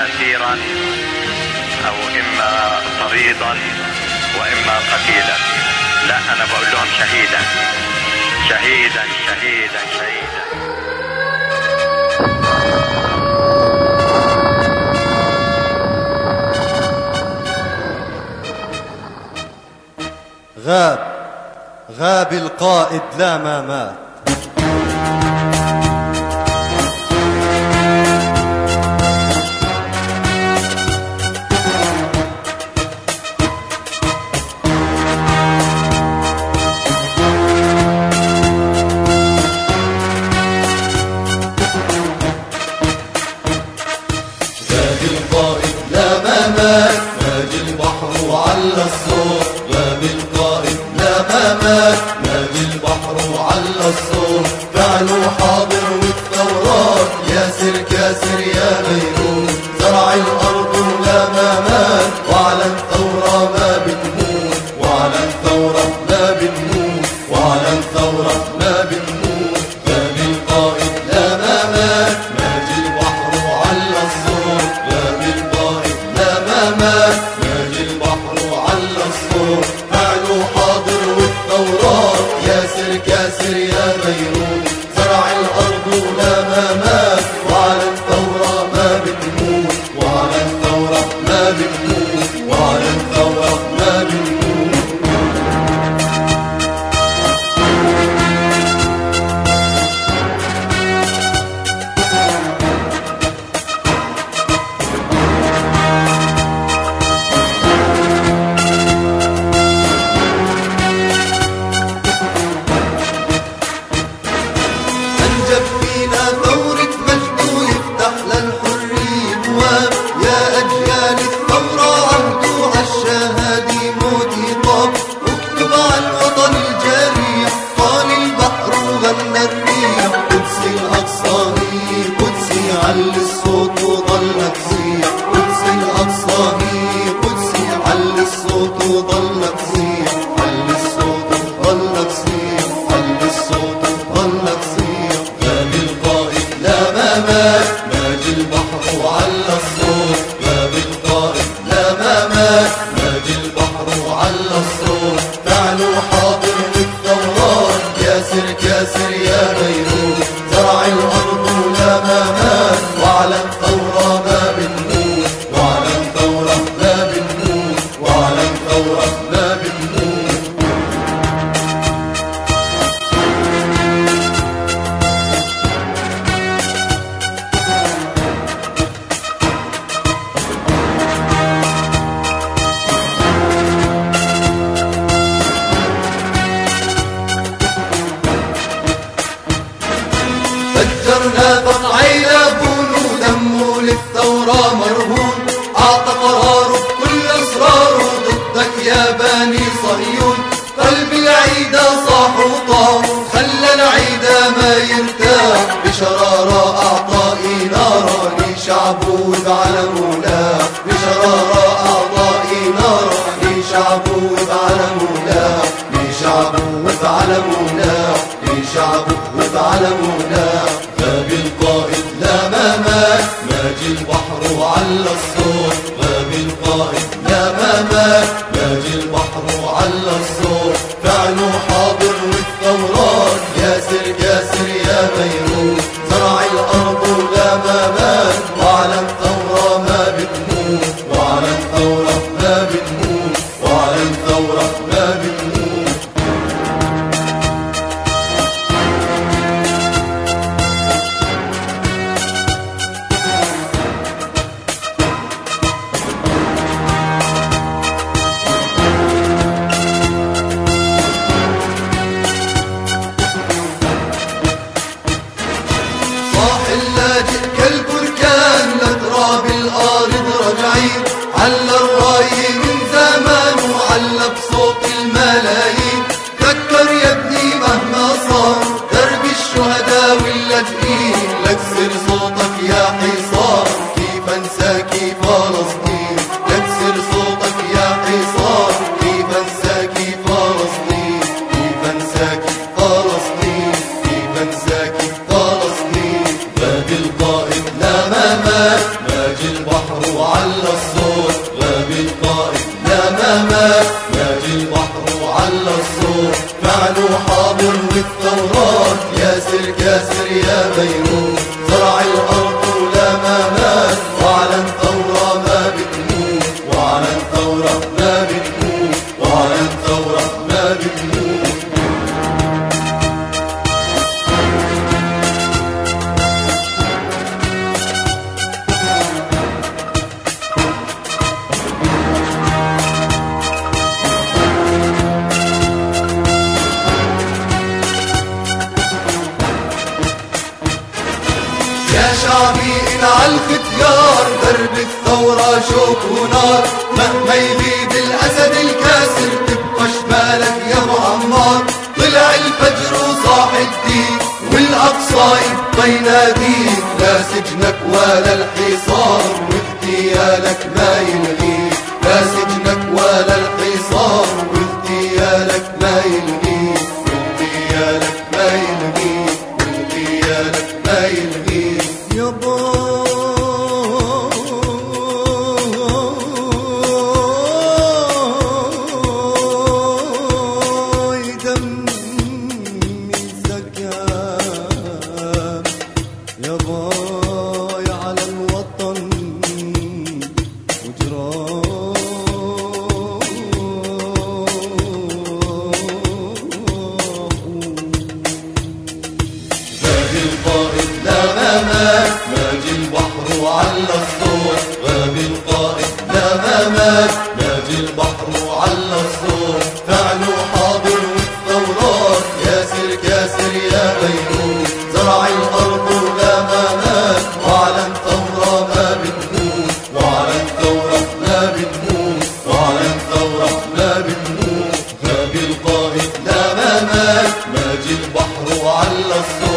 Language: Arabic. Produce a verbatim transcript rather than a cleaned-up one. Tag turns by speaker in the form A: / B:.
A: أسيرا أو إما طريدا وإما قتيلا. لا، أنا بقول لهم شهيدا شهيدا شهيدا شهيدا.
B: غاب غاب القائد لا ما مات.
C: غاب القائد لا ما مات، ناجي البحر وعلى الصوت. غاب القائد لا ما مات، ناجي البحر وعلى الصوت. فعله حاضر والثورات ياسر كاسر يا بيروت. زرع الأرض لا ما مات، وعلى الثورة ما بتموت. وعلى الثورة ما بتموت. وعلى الثورة ما بتموت. غاب القائد لا ما مات، ناجي البحر وعلى الصوت. غاب القائد لا ما مات، ناجي البحر وعلى الصوت. فعله حاضر والثورات ياسر كاسر يا بيروت. زرع الأرض لا ما مات، وعلى الثورة ما بتموت. وعلى الثورة ما بتموت. وعلى الثورة ما بتموت. أنجب فينا ثورة مجد ويفتح للحرية بواب. يا أجيال الثورة عهدوا عالشهادة موت يطاب. واكتب عالوطن الجريح قال البحر وغنى الريح. قدسي الأقصى هي قدسي، علي الصوت وضلك صيح. قدسي الأقصى هي قدسي، علي الصوت وضلك صيح. علي الصوت وضلك صيح. علي الصوت وضلك صيح. غاب القائد لا ما مات، ناجي البحر وعلى الصوت. غاب القائد لا ما مات، ناجي البحر وعلى الصوت. فعله حاضر والثورات ياسر كاسر يا بيروت. زرع الأرض لا ما مات، وعلى الثورة ما بنموت. وعلى الثورة ما بنموت. وعلى الثورة ما بنموت. فجرنا فضعينا بولو دمه للثورة مرهون. أعطى قراره بكل أسراره ضدك يا بني صهيون. قلب العيدة صاح وطاح، خلى العيدة ما يرتاح. بشرارة أعطى إنارة لشعبه وبعلمه لا. بشرارة أعطى إنارة لشعبه وبعلمه لا. لشعبه وبعلمه لا. لشعبه وبعلمه لا. غاب القائد لا ما مات، ناجي البحر وعلى الصوت. غاب القائد لا ما مات، ناجي البحر وعلى الصوت. فعله حاضر والثورات ياسر كاسر يا بيروت. زرع الأرض لا ما مات، وعلى الثورة ما بتموت. وعلى الثورة ما بتموت. وعلى الثورة ما بتموت. حاضر والثورات ياسر كاسر يا بيروت، زرع الأرض ولما مات وأعلن ثورة ما بتموت، وأعلن ثورة ما بتموت، وأعلن ثورة ما بتموت. يا شعبي انعى الختيار، درب الثورة شوك ونار، مهما يغيب الأسد الكاسر تبقى شمالك يا ابو عمار. طلع الفجر وصاح الدين والأقصى يبقى يناديك، لا سجنك ولا الحصار واغتيالك ما يلغيك، لا سجنك ولا الحصار واغتيالك ما يلغيك، واغتيالك ما يلغيك، واغتيالك ما يلغيك. يابا دم سكان، يابا على الوطن وجران. غاب القائد لا ما مات، ناجي البحر وعلى الصوت، غاب القائد لا ما مات، ناجي البحر وعلى الصوت. فعله حاضر والثورات ياسر كاسر يا بيروت، زرع الأرض ولا ما مات وأعلن ثورة ما بتموت، وأعلن ثورة ما بتموت، وأعلن ثورة ما بتموت. غاب القائد لا ما مات، ناجي البحر وعلى الصوت.